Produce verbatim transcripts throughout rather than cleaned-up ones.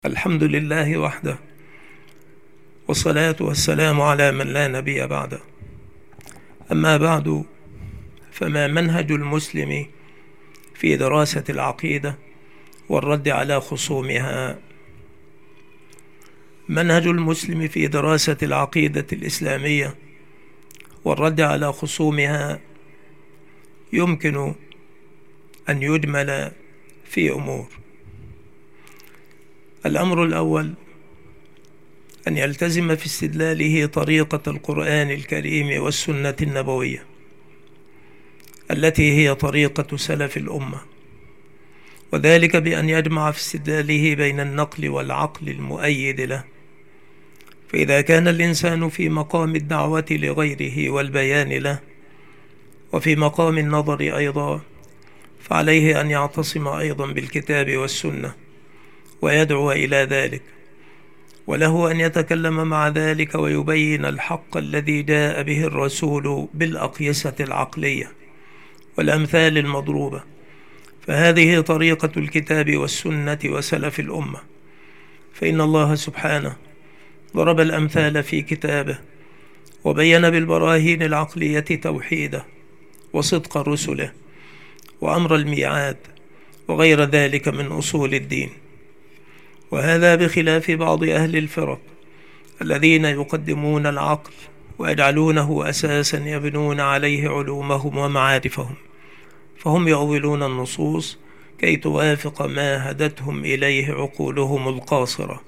الحمد لله وحده، والصلاة والسلام على من لا نبي بعده. أما بعد، فما منهج المسلم في دراسة العقيدة والرد على خصومها؟ منهج المسلم في دراسة العقيدة الإسلامية والرد على خصومها يمكن أن يجمل في أمور. الأمر الأول أن يلتزم في استدلاله طريقة القرآن الكريم والسنة النبوية التي هي طريقة سلف الأمة، وذلك بأن يجمع في استدلاله بين النقل والعقل المؤيد له. فإذا كان الإنسان في مقام الدعوة لغيره والبيان له وفي مقام النظر أيضا، فعليه أن يعتصم أيضا بالكتاب والسنة ويدعو إلى ذلك، وله أن يتكلم مع ذلك ويبين الحق الذي جاء به الرسول بالأقيسة العقلية والأمثال المضروبة. فهذه طريقة الكتاب والسنة وسلف الأمة، فإن الله سبحانه ضرب الأمثال في كتابه وبين بالبراهين العقلية توحيده وصدق رسله وأمر الميعاد وغير ذلك من أصول الدين. وهذا بخلاف بعض أهل الفرق الذين يقدمون العقل ويجعلونه أساسا يبنون عليه علومهم ومعارفهم، فهم يؤولون النصوص كي توافق ما هدتهم إليه عقولهم القاصرة.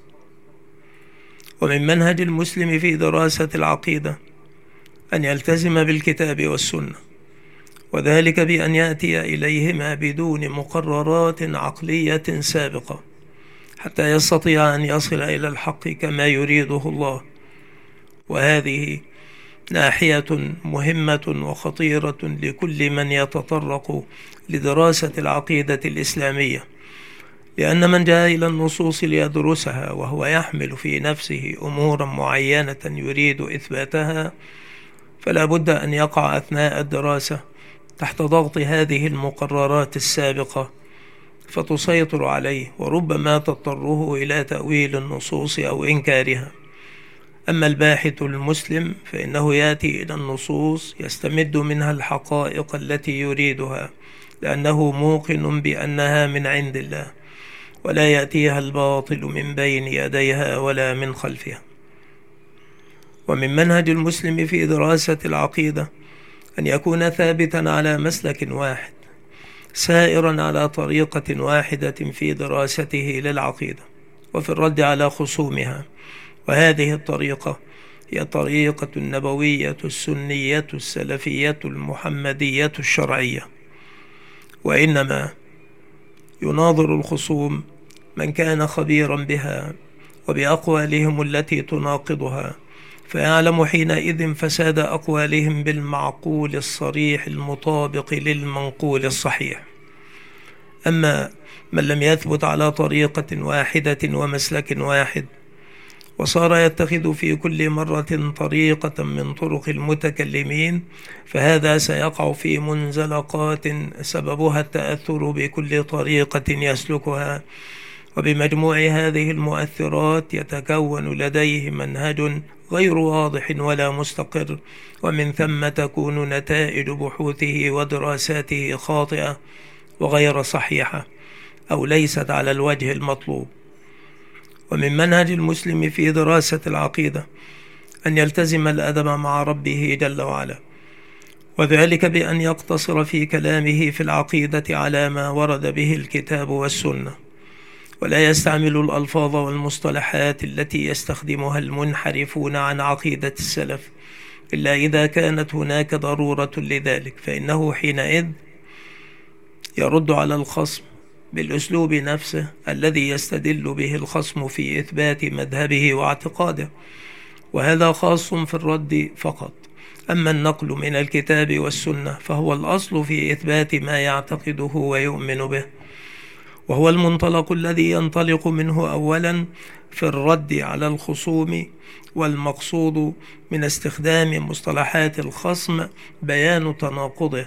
ومن منهج المسلم في دراسة العقيدة أن يلتزم بالكتاب والسنة، وذلك بأن يأتي إليهما بدون مقررات عقلية سابقة حتى يستطيع أن يصل إلى الحق كما يريده الله. وهذه ناحية مهمة وخطيرة لكل من يتطرق لدراسة العقيدة الإسلامية، لأن من جاء إلى النصوص ليدرسها وهو يحمل في نفسه أمورا معينة يريد إثباتها، فلا بد أن يقع أثناء الدراسة تحت ضغط هذه المقررات السابقة فتسيطر عليه، وربما تضطره إلى تأويل النصوص أو إنكارها. أما الباحث المسلم فإنه يأتي إلى النصوص يستمد منها الحقائق التي يريدها، لأنه موقن بأنها من عند الله ولا يأتيها الباطل من بين يديها ولا من خلفها. ومن منهج المسلم في دراسة العقيدة أن يكون ثابتا على مسلك واحد سائرا على طريقة واحدة في دراسته للعقيدة وفي الرد على خصومها. وهذه الطريقة هي طريقة النبوية السنية السلفية المحمدية الشرعية. وإنما يناظر الخصوم من كان خبيرا بها وبأقوالهم التي تناقضها، فيعلم حينئذ فساد أقوالهم بالمعقول الصريح المطابق للمنقول الصحيح. أما من لم يثبت على طريقة واحدة ومسلك واحد وصار يتخذ في كل مرة طريقة من طرق المتكلمين، فهذا سيقع في منزلقات سببها التأثر بكل طريقة يسلكها، وبمجموع هذه المؤثرات يتكون لديه منهج غير واضح ولا مستقر، ومن ثم تكون نتائج بحوثه ودراساته خاطئة وغير صحيحة أو ليست على الوجه المطلوب. ومن منهج المسلم في دراسة العقيدة أن يلتزم الأدب مع ربه جل وعلا، وذلك بأن يقتصر في كلامه في العقيدة على ما ورد به الكتاب والسنة، ولا يستعمل الألفاظ والمصطلحات التي يستخدمها المنحرفون عن عقيدة السلف إلا إذا كانت هناك ضرورة لذلك، فإنه حينئذ يرد على الخصم بالأسلوب نفسه الذي يستدل به الخصم في إثبات مذهبه واعتقاده، وهذا خاص في الرد فقط. أما النقل من الكتاب والسنة فهو الأصل في إثبات ما يعتقده ويؤمن به، وهو المنطلق الذي ينطلق منه أولا في الرد على الخصوم. والمقصود من استخدام مصطلحات الخصم بيان تناقضه،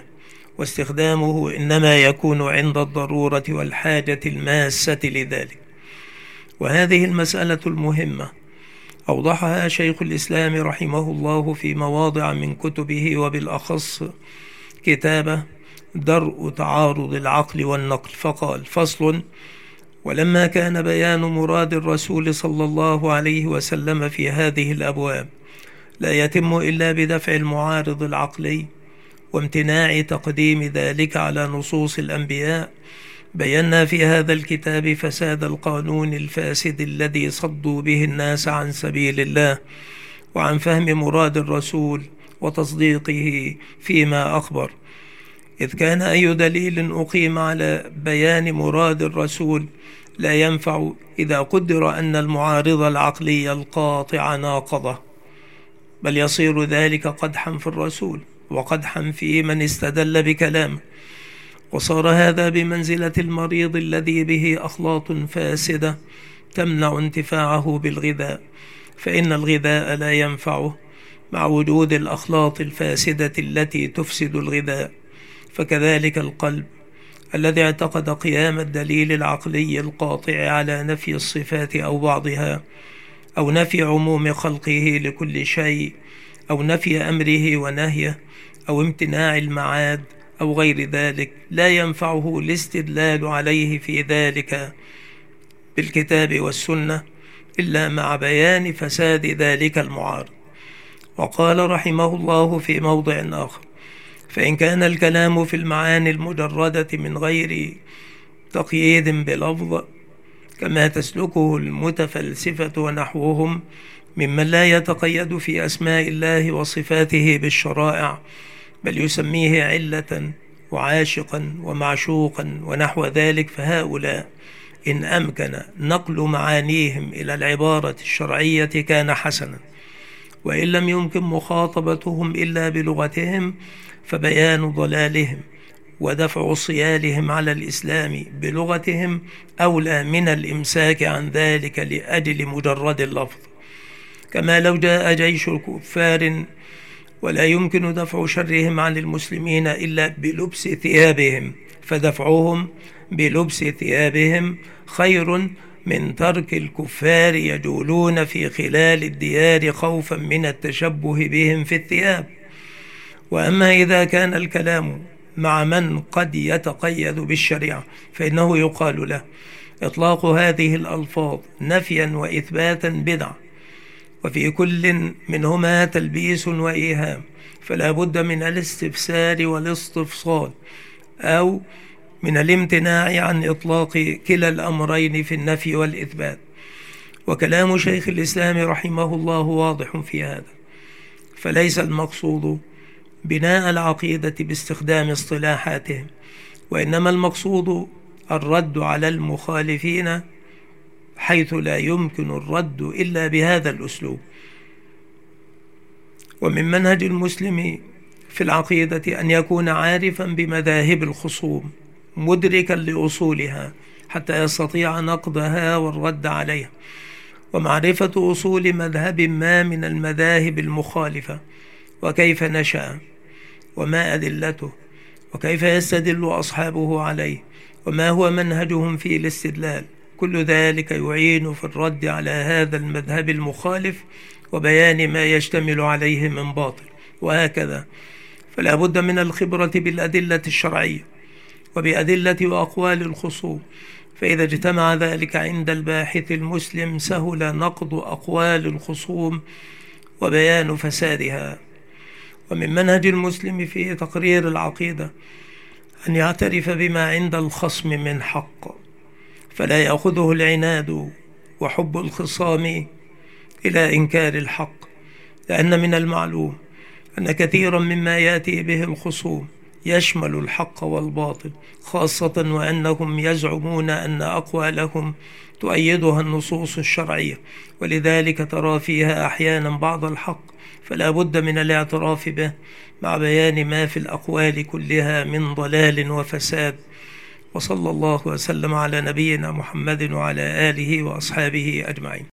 واستخدامه إنما يكون عند الضرورة والحاجة الماسة لذلك. وهذه المسألة المهمة أوضحها شيخ الإسلام رحمه الله في مواضع من كتبه، وبالأخص كتابه درء تعارض العقل والنقل، فقال: فصل: ولما كان بيان مراد الرسول صلى الله عليه وسلم في هذه الأبواب لا يتم إلا بدفع المعارض العقلي وامتناع تقديم ذلك على نصوص الأنبياء، بينا في هذا الكتاب فساد القانون الفاسد الذي صدوا به الناس عن سبيل الله وعن فهم مراد الرسول وتصديقه فيما أخبر، إذ كان أي دليل أقيم على بيان مراد الرسول لا ينفع إذا قدر أن المعارض العقلي القاطع ناقضه، بل يصير ذلك قدحا في الرسول وقدحا في من استدل بكلامه، وصار هذا بمنزلة المريض الذي به أخلاط فاسدة تمنع انتفاعه بالغذاء، فإن الغذاء لا ينفعه مع وجود الأخلاط الفاسدة التي تفسد الغذاء. فكذلك القلب الذي اعتقد قيام الدليل العقلي القاطع على نفي الصفات أو بعضها، أو نفي عموم خلقه لكل شيء، أو نفي أمره ونهيه، أو امتناع المعاد أو غير ذلك، لا ينفعه الاستدلال عليه في ذلك بالكتاب والسنة إلا مع بيان فساد ذلك المعارض. وقال رحمه الله في موضع آخر: فإن كان الكلام في المعاني المجردة من غير تقييد بلفظ كما تسلكه المتفلسفة ونحوهم ممن لا يتقيد في أسماء الله وصفاته بالشرائع، بل يسميه علة وعاشقا ومعشوقا ونحو ذلك، فهؤلاء إن أمكن نقل معانيهم إلى العبارة الشرعية كان حسنا، وإن لم يمكن مخاطبتهم إلا بلغتهم فبيان ضلالهم ودفع صيالهم على الإسلام بلغتهم أولى من الإمساك عن ذلك لأجل مجرد اللفظ. كما لو جاء جيش الكفار ولا يمكن دفع شرهم عن المسلمين إلا بلبس ثيابهم، فدفعهم بلبس ثيابهم خير من ترك الكفار يجولون في خلال الديار خوفا من التشبه بهم في الثياب. وأما إذا كان الكلام مع من قد يتقيد بالشريعة فإنه يقال له إطلاق هذه الألفاظ نفيا وإثباتا بدعة، وفي كل منهما تلبيس وإيهام، فلا بد من الاستفسار والاستفصال أو من الامتناع عن إطلاق كلا الأمرين في النفي والإثبات. وكلام شيخ الإسلام رحمه الله واضح في هذا، فليس المقصود بناء العقيدة باستخدام اصطلاحاتهم، وإنما المقصود الرد على المخالفين حيث لا يمكن الرد إلا بهذا الأسلوب. ومن منهج المسلم في العقيدة أن يكون عارفا بمذاهب الخصوم مدركا لأصولها حتى يستطيع نقدها والرد عليها، ومعرفة أصول مذهب ما من المذاهب المخالفة وكيف نشأ وما أدلته وكيف يستدل أصحابه عليه وما هو منهجهم في الاستدلال. كل ذلك يعين في الرد على هذا المذهب المخالف وبيان ما يشتمل عليه من باطل. وهكذا فلا بد من الخبرة بالأدلة الشرعية وبأدلة وأقوال الخصوم، فإذا اجتمع ذلك عند الباحث المسلم سهل نقض أقوال الخصوم وبيان فسادها. ومن منهج المسلم في تقرير العقيدة أن يعترف بما عند الخصم من حق، فلا يأخذه العناد وحب الخصام إلى إنكار الحق، لأن من المعلوم أن كثيرا مما يأتي به الخصوم يشمل الحق والباطل، خاصة وأنهم يزعمون أن أقوالهم تؤيدها النصوص الشرعية، ولذلك ترى فيها أحيانا بعض الحق، فلا بد من الاعتراف به مع بيان ما في الأقوال كلها من ضلال وفساد. وصلى الله وسلم على نبينا محمد وعلى آله وأصحابه أجمعين.